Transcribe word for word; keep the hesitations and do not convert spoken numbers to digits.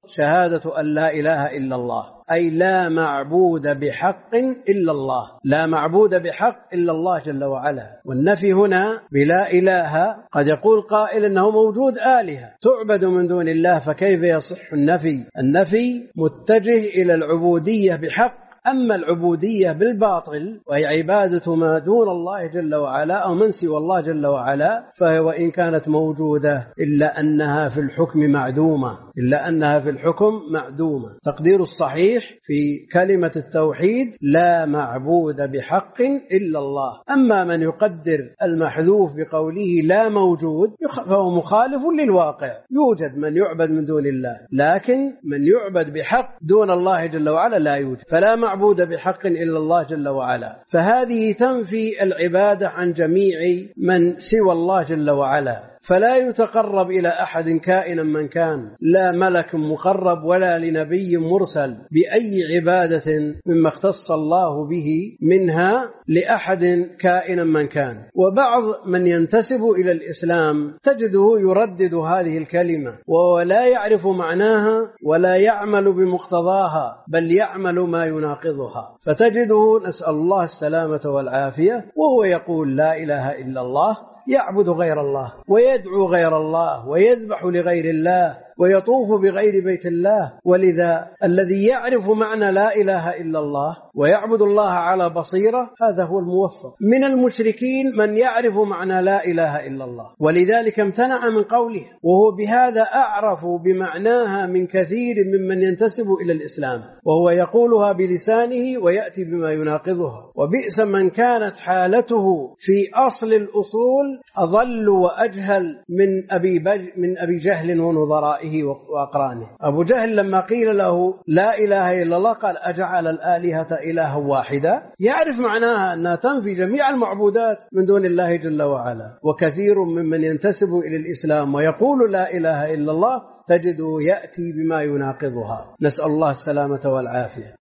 شهادة أن لا إله إلا الله، أي لا معبود بحق إلا الله، لا معبود بحق إلا الله جل وعلا. والنفي هنا بلا إله قد يقول قائل أنه موجود آلهة تعبد من دون الله، فكيف يصح النفي؟ النفي متجه إلى العبودية بحق، أما العبودية بالباطل وهي عبادة ما دون الله جل وعلا أو من سوى الله جل وعلا، فهي وإن كانت موجودة إلا أنها في الحكم معدومة، إلا أنها في الحكم معدومة. تقدير الصحيح في كلمة التوحيد لا معبود بحق إلا الله. أما من يقدر المحذوف بقوله لا موجود فهو مخالف للواقع، يوجد من يعبد من دون الله، لكن من يعبد بحق دون الله جل وعلا لا يوجد، فلا معبود بحق إلا الله جل وعلا. فهذه تنفي العبادة عن جميع من سوى الله جل وعلا، فلا يتقرب إلى أحد كائنا من كان، لا ملك مقرب ولا لنبي مرسل بأي عبادة مما اختص الله به منها لأحد كائنا من كان. وبعض من ينتسب إلى الإسلام تجده يردد هذه الكلمة ولا يعرف معناها ولا يعمل بمقتضاها، بل يعمل ما يناقضها، فتجده نسأل الله السلامة والعافية وهو يقول لا إله إلا الله، يعبد غير الله ويدعو غير الله ويذبح لغير الله ويطوف بغير بيت الله. ولذا الذي يعرف معنى لا إله إلا الله ويعبد الله على بصيرة هذا هو الموفق. من المشركين من يعرف معنى لا إله إلا الله ولذلك امتنع من قوله، وهو بهذا أعرف بمعناها من كثير ممن ينتسب إلى الإسلام، وهو يقولها بلسانه ويأتي بما يناقضها. وبئس من كانت حالته في أصل الأصول أضل وأجهل من أبي, بج من أبي جهل ونظرائه وأقرانه. أبو جهل لما قيل له لا إله إلا الله قال أجعل الآلهة إلها واحدة، يعرف معناها أنها تنفي جميع المعبودات من دون الله جل وعلا. وكثير ممن ينتسب إلى الإسلام ويقول لا إله إلا الله تجده يأتي بما يناقضها، نسأل الله السلامة والعافية.